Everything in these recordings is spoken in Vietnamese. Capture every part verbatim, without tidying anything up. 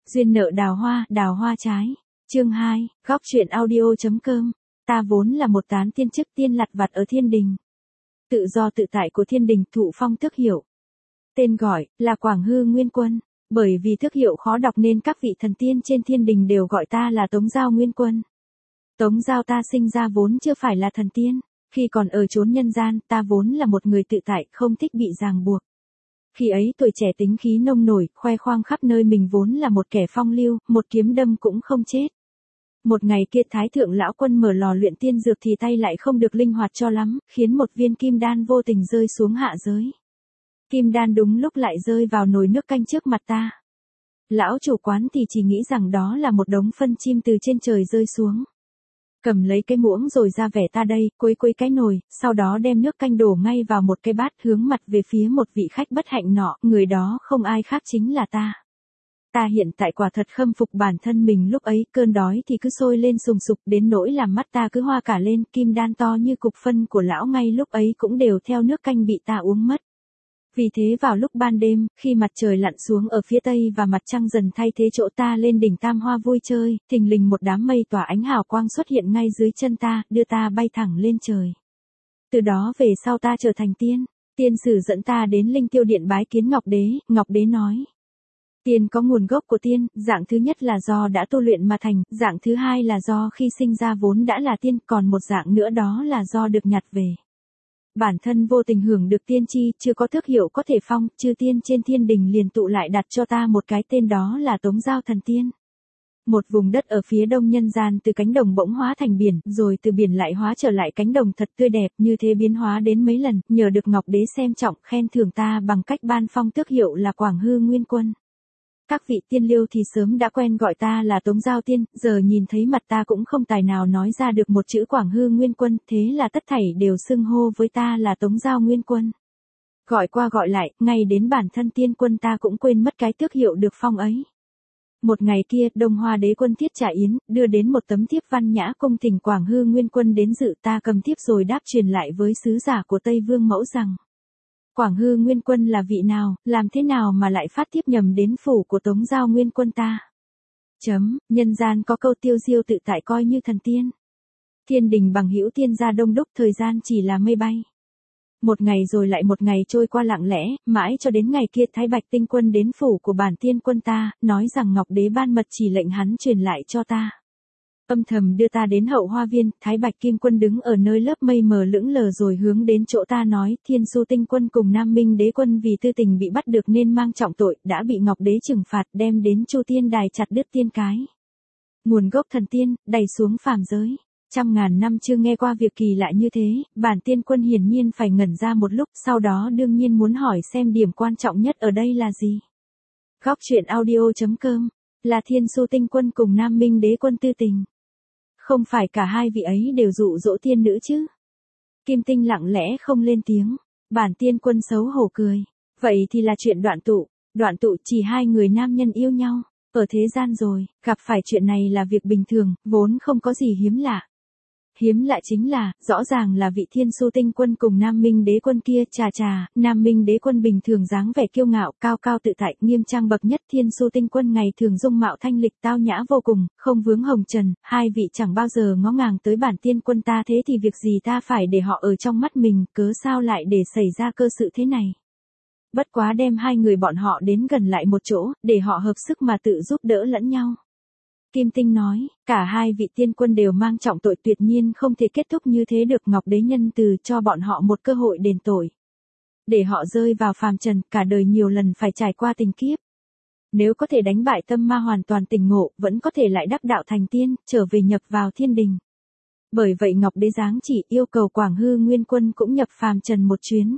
Duyên nợ đào hoa, đào hoa trái. Chương hai, góc truyện audio.com. Ta vốn là một tán tiên chức tiên lặt vặt ở thiên đình. Tự do tự tại của thiên đình thụ phong tước hiệu. Tên gọi là Quảng Hư Nguyên Quân. Bởi vì tước hiệu khó đọc nên các vị thần tiên trên thiên đình đều gọi ta là Tống Giao Nguyên Quân. Tống Giao ta sinh ra vốn chưa phải là thần tiên. Khi còn ở chốn nhân gian, ta vốn là một người tự tại, không thích bị ràng buộc. Khi ấy tuổi trẻ tính khí nông nổi, khoe khoang khắp nơi mình vốn là một kẻ phong lưu, một kiếm đâm cũng không chết. Một ngày kia Thái Thượng Lão Quân mở lò luyện tiên dược thì tay lại không được linh hoạt cho lắm, khiến một viên kim đan vô tình rơi xuống hạ giới. Kim đan đúng lúc lại rơi vào nồi nước canh trước mặt ta. Lão chủ quán thì chỉ nghĩ rằng đó là một đống phân chim từ trên trời rơi xuống. Cầm lấy cái muỗng rồi ra vẻ ta đây, quấy quấy cái nồi, sau đó đem nước canh đổ ngay vào một cái bát hướng mặt về phía một vị khách bất hạnh nọ, người đó không ai khác chính là ta. Ta hiện tại quả thật khâm phục bản thân mình lúc ấy, cơn đói thì cứ sôi lên sùng sục đến nỗi làm mắt ta cứ hoa cả lên, kim đan to như cục phân của lão ngay lúc ấy cũng đều theo nước canh bị ta uống mất. Vì thế vào lúc ban đêm, khi mặt trời lặn xuống ở phía tây và mặt trăng dần thay thế chỗ ta lên đỉnh Tam Hoa vui chơi, thình lình một đám mây tỏa ánh hào quang xuất hiện ngay dưới chân ta, đưa ta bay thẳng lên trời. Từ đó về sau ta trở thành tiên, tiên sử dẫn ta đến Linh Tiêu Điện bái kiến Ngọc Đế, Ngọc Đế nói. Tiên có nguồn gốc của tiên, dạng thứ nhất là do đã tu luyện mà thành, dạng thứ hai là do khi sinh ra vốn đã là tiên, còn một dạng nữa đó là do được nhặt về. Bản thân vô tình hưởng được tiên chi, chưa có tước hiệu có thể phong, chư tiên trên thiên đình liền tụ lại đặt cho ta một cái tên đó là Tống Giao Thần Tiên. Một vùng đất ở phía đông nhân gian từ cánh đồng bỗng hóa thành biển, rồi từ biển lại hóa trở lại cánh đồng thật tươi đẹp, như thế biến hóa đến mấy lần, nhờ được Ngọc Đế xem trọng khen thưởng ta bằng cách ban phong tước hiệu là Quảng Hư Nguyên Quân. Các vị tiên liêu thì sớm đã quen gọi ta là Tống Giao Tiên, giờ nhìn thấy mặt ta cũng không tài nào nói ra được một chữ Quảng Hư Nguyên Quân, thế là tất thảy đều xưng hô với ta là Tống Giao Nguyên Quân. Gọi qua gọi lại, ngay đến bản thân tiên quân ta cũng quên mất cái tước hiệu được phong ấy. Một ngày kia, Đông Hoa Đế Quân Thiết Trả Yến, đưa đến một tấm thiếp văn nhã cung thỉnh Quảng Hư Nguyên Quân đến dự, ta cầm thiếp rồi đáp truyền lại với sứ giả của Tây Vương Mẫu rằng. Quảng Hư Nguyên Quân là vị nào, làm thế nào mà lại phát tiếp nhầm đến phủ của Tống Giao Nguyên Quân ta? Chấm, nhân gian có câu tiêu diêu tự tại coi như thần tiên. Thiên đình bằng hữu tiên gia đông đúc, thời gian chỉ là mây bay. Một ngày rồi lại một ngày trôi qua lặng lẽ, mãi cho đến ngày kia Thái Bạch Tinh Quân đến phủ của bản tiên quân ta, nói rằng Ngọc Đế ban mật chỉ lệnh hắn truyền lại cho ta. Âm thầm đưa ta đến hậu hoa viên, Thái Bạch Kim Quân đứng ở nơi lớp mây mờ lững lờ rồi hướng đến chỗ ta nói, Thiên Su Tinh Quân cùng Nam Minh Đế Quân vì tư tình bị bắt được nên mang trọng tội, đã bị Ngọc Đế trừng phạt đem đến Chu Tiên Đài chặt đứt tiên cái. Nguồn gốc thần tiên, đày xuống phàm giới. Trăm ngàn năm chưa nghe qua việc kỳ lạ như thế, bản tiên quân hiển nhiên phải ngẩn ra một lúc, sau đó đương nhiên muốn hỏi xem điểm quan trọng nhất ở đây là gì. Góc truyện audio.com, là Thiên Su Tinh Quân cùng Nam Minh Đế Quân tư tình. Không phải cả hai vị ấy đều dụ dỗ tiên nữ chứ? Kim Tinh lặng lẽ không lên tiếng, bản tiên quân xấu hổ cười. Vậy thì là chuyện đoạn tụ, đoạn tụ chỉ hai người nam nhân yêu nhau, ở thế gian rồi, gặp phải chuyện này là việc bình thường, vốn không có gì hiếm lạ. Hiếm lạ chính là, rõ ràng là vị Thiên Su Tinh Quân cùng Nam Minh Đế Quân kia, chà chà, Nam Minh Đế Quân bình thường dáng vẻ kiêu ngạo, cao cao tự tại, nghiêm trang bậc nhất, Thiên Su Tinh Quân ngày thường dung mạo thanh lịch tao nhã vô cùng, không vướng hồng trần, hai vị chẳng bao giờ ngó ngàng tới bản tiên quân ta, thế thì việc gì ta phải để họ ở trong mắt mình, cớ sao lại để xảy ra cơ sự thế này. Bất quá đem hai người bọn họ đến gần lại một chỗ, để họ hợp sức mà tự giúp đỡ lẫn nhau. Kim Tinh nói, cả hai vị tiên quân đều mang trọng tội, tuyệt nhiên không thể kết thúc như thế được, Ngọc Đế nhân từ cho bọn họ một cơ hội đền tội. Để họ rơi vào phàm trần, cả đời nhiều lần phải trải qua tình kiếp. Nếu có thể đánh bại tâm ma hoàn toàn tỉnh ngộ, vẫn có thể lại đắc đạo thành tiên, trở về nhập vào thiên đình. Bởi vậy Ngọc Đế giáng chỉ yêu cầu Quảng Hư Nguyên Quân cũng nhập phàm trần một chuyến.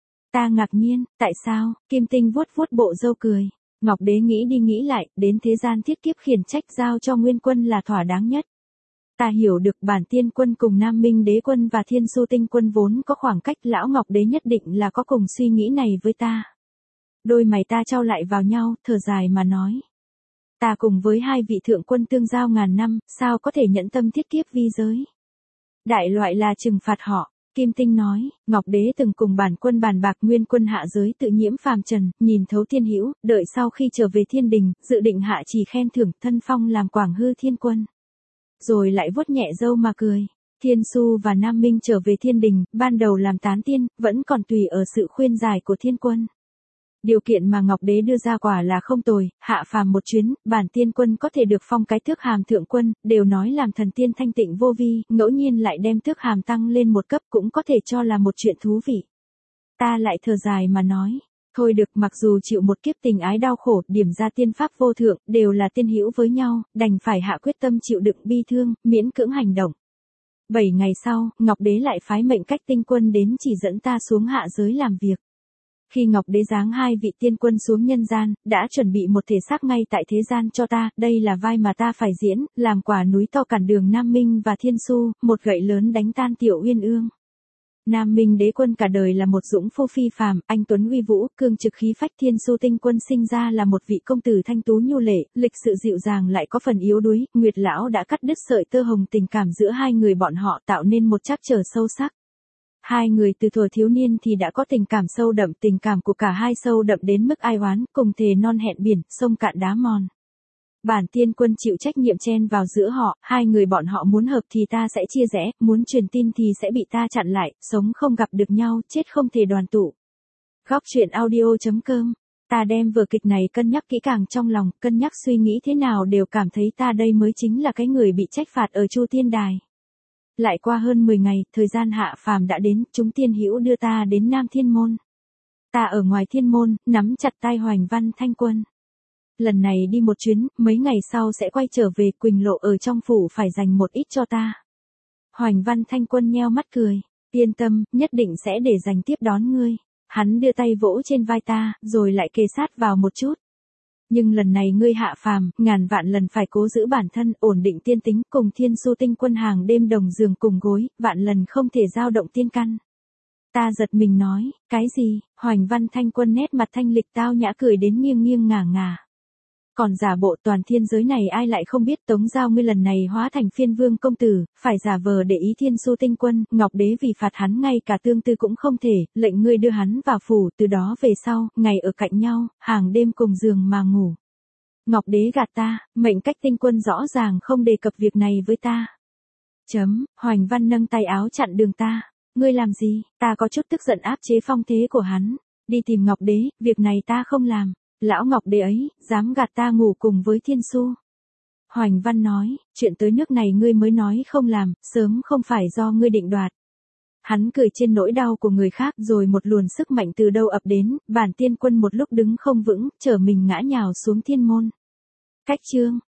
Ta ngạc nhiên, tại sao? Kim Tinh vuốt vuốt bộ râu cười. Ngọc Đế nghĩ đi nghĩ lại, đến thế gian thiết kiếp khiển trách giao cho Nguyên Quân là thỏa đáng nhất. Ta hiểu được bản tiên quân cùng Nam Minh Đế Quân và Thiên Su Tinh Quân vốn có khoảng cách, lão Ngọc Đế nhất định là có cùng suy nghĩ này với ta. Đôi mày ta trao lại vào nhau, thở dài mà nói. Ta cùng với hai vị thượng quân tương giao ngàn năm, sao có thể nhẫn tâm thiết kiếp vi giới. Đại loại là trừng phạt họ. Kim Tinh nói, Ngọc Đế từng cùng bản quân bàn bạc nguyên quân hạ giới tự nhiễm phàm trần, nhìn thấu thiên hữu, đợi sau khi trở về thiên đình, dự định hạ chỉ khen thưởng thân phong làm Quảng Hư Thiên Quân. Rồi lại vuốt nhẹ râu mà cười. Thiên Su và Nam Minh trở về thiên đình, ban đầu làm tán tiên, vẫn còn tùy ở sự khuyên giải của thiên quân. Điều kiện mà Ngọc Đế đưa ra quả là không tồi, hạ phàm một chuyến, bản tiên quân có thể được phong cái tước hàm thượng quân, đều nói làm thần tiên thanh tịnh vô vi, ngẫu nhiên lại đem tước hàm tăng lên một cấp cũng có thể cho là một chuyện thú vị. Ta lại thở dài mà nói, thôi được, mặc dù chịu một kiếp tình ái đau khổ, điểm ra tiên pháp vô thượng, đều là tiên hữu với nhau, đành phải hạ quyết tâm chịu đựng bi thương, miễn cưỡng hành động. Bảy ngày sau, Ngọc Đế lại phái mệnh cách tinh quân đến chỉ dẫn ta xuống hạ giới làm việc. Khi Ngọc Đế giáng hai vị tiên quân xuống nhân gian, đã chuẩn bị một thể xác ngay tại thế gian cho ta, đây là vai mà ta phải diễn, làm quả núi to cản đường Nam Minh và Thiên Su, một gậy lớn đánh tan Tiểu Uyên Ương. Nam Minh đế quân cả đời là một dũng phu phi phàm, anh tuấn uy vũ, cương trực khí phách. Thiên Su tinh quân sinh ra là một vị công tử thanh tú nhu lệ, lịch sự dịu dàng lại có phần yếu đuối, Nguyệt lão đã cắt đứt sợi tơ hồng tình cảm giữa hai người bọn họ, tạo nên một trắc trở sâu sắc. Hai người từ thuở thiếu niên thì đã có tình cảm sâu đậm, tình cảm của cả hai sâu đậm đến mức ai oán, cùng thề non hẹn biển, sông cạn đá mòn. Bản tiên quân chịu trách nhiệm chen vào giữa họ, hai người bọn họ muốn hợp thì ta sẽ chia rẽ, muốn truyền tin thì sẽ bị ta chặn lại, sống không gặp được nhau, chết không thể đoàn tụ. Góc truyện audio chấm com. Ta đem vở kịch này cân nhắc kỹ càng trong lòng, cân nhắc suy nghĩ thế nào đều cảm thấy ta đây mới chính là cái người bị trách phạt ở Chu Tiên Đài. Lại qua hơn mười ngày, thời gian hạ phàm đã đến, chúng tiên hữu đưa ta đến Nam Thiên Môn. Ta ở ngoài thiên môn, nắm chặt tay Hoành Văn Thanh Quân. Lần này đi một chuyến, mấy ngày sau sẽ quay trở về, Quỳnh Lộ ở trong phủ phải dành một ít cho ta. Hoành Văn Thanh Quân nheo mắt cười, yên tâm, nhất định sẽ để dành tiếp đón ngươi. Hắn đưa tay vỗ trên vai ta, rồi lại kề sát vào một chút. Nhưng lần này ngươi hạ phàm, ngàn vạn lần phải cố giữ bản thân, ổn định tiên tính, cùng Thiên Su tinh quân hàng đêm đồng giường cùng gối, vạn lần không thể dao động tiên căn. Ta giật mình nói, cái gì? Hoành Văn Thanh Quân nét mặt thanh lịch tao nhã cười đến nghiêng nghiêng ngả ngả. Còn giả bộ, toàn thiên giới này ai lại không biết Tống Giao ngươi lần này hóa thành phiên vương công tử, phải giả vờ để ý Thiên Su tinh quân, Ngọc Đế vì phạt hắn ngay cả tương tư cũng không thể, lệnh ngươi đưa hắn vào phủ, từ đó về sau, ngày ở cạnh nhau, hàng đêm cùng giường mà ngủ. Ngọc Đế gạt ta, mệnh cách tinh quân rõ ràng không đề cập việc này với ta. Chấm, Hoành Văn nâng tay áo chặn đường ta. Ngươi làm gì? Ta có chút tức giận áp chế phong thế của hắn. Đi tìm Ngọc Đế, việc này ta không làm. Lão Ngọc Đế ấy, dám gạt ta ngủ cùng với Thiên Su. Hoành Văn nói, chuyện tới nước này ngươi mới nói không làm, sớm không phải do ngươi định đoạt. Hắn cười trên nỗi đau của người khác, rồi một luồn sức mạnh từ đâu ập đến, bản tiên quân một lúc đứng không vững, trở mình ngã nhào xuống thiên môn. Cách chương.